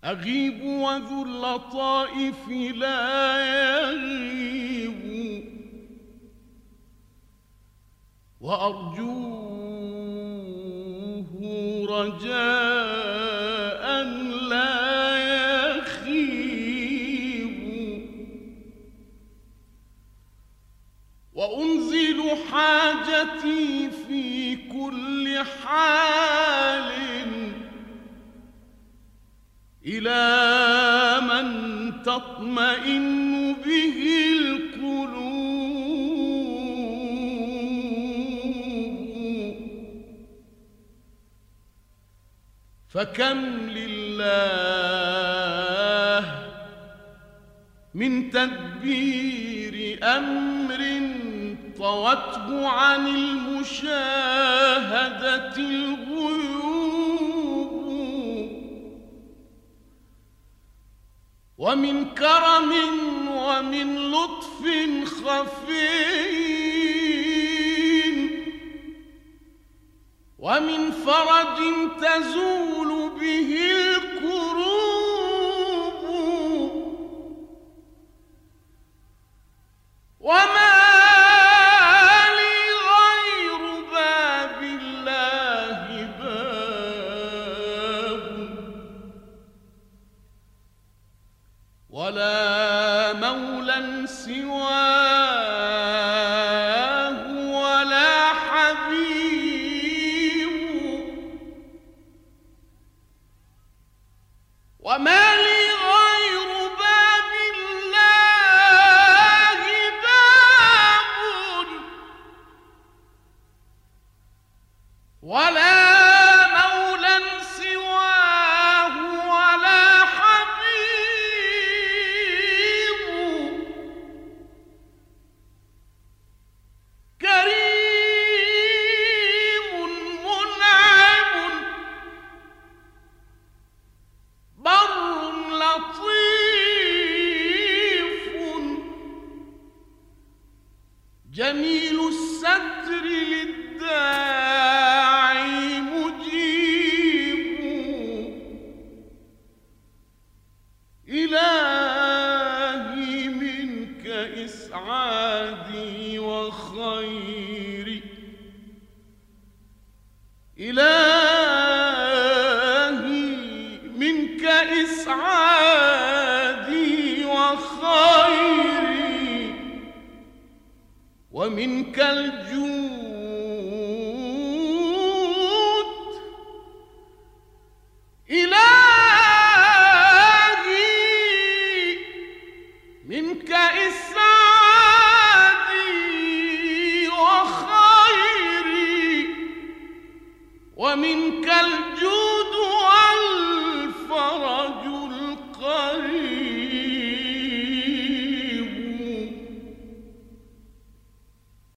أغيب وذو اللطائف لا يغيب، وأرجوه رجاء لا يخيب، وأنزل حاجتي في كل حال إلى من تطمئن به القلوب، فكم لله من تدبير أمر طوته عن المشاهدة الغيوب، ومن كرم ومن لطف خفي، ومن فرج تزول به الكروب، وما لي غير باب الله باب، ولا مولى سواه ولا حبيب، وما لي غير باب الله باب، ولا مولى سواه ولا حبيب، كريم منعم بر لطيف، جميل الستر للداعي مجيب، إلهي منك إسعادي وخيري، إلهي منك إسعادي وخيري، ومنك الجود، إلهي منك إسعادي وخيري، ومنك الجود.